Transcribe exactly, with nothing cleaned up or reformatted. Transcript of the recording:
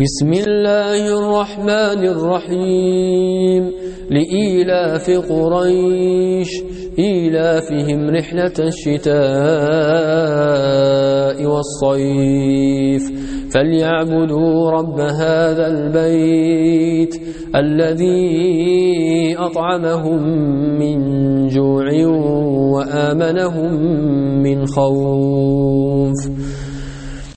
بسم الله الرحمن الرحيم لإيلاف قريش إيلافهم رحلة الشتاء والصيف فليعبدوا رب هذا البيت الذي أطعمهم من جوع وآمنهم من خوف